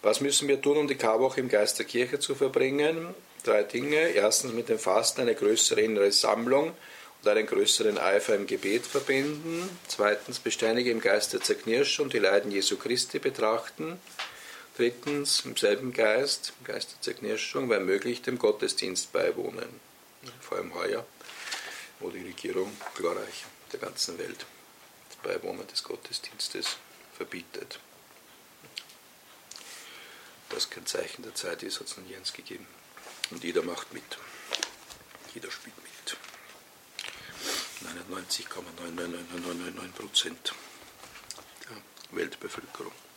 Was müssen wir tun, um die Karwoche im Geist der Kirche zu verbringen? 3 Dinge. Erstens mit dem Fasten eine größere innere Sammlung und einen größeren Eifer im Gebet verbinden. Zweitens beständig im Geist der Zerknirschung und die Leiden Jesu Christi betrachten. Drittens im selben Geist, im Geist der Zerknirschung, wenn möglich dem Gottesdienst beiwohnen. Vor allem heuer, wo die Regierung glorreich der ganzen Welt das Beiwohnen des Gottesdienstes verbietet. Das kein Zeichen der Zeit ist, hat es noch nie eins gegeben. Und jeder macht mit. Jeder spielt mit. 99,99999% der Weltbevölkerung.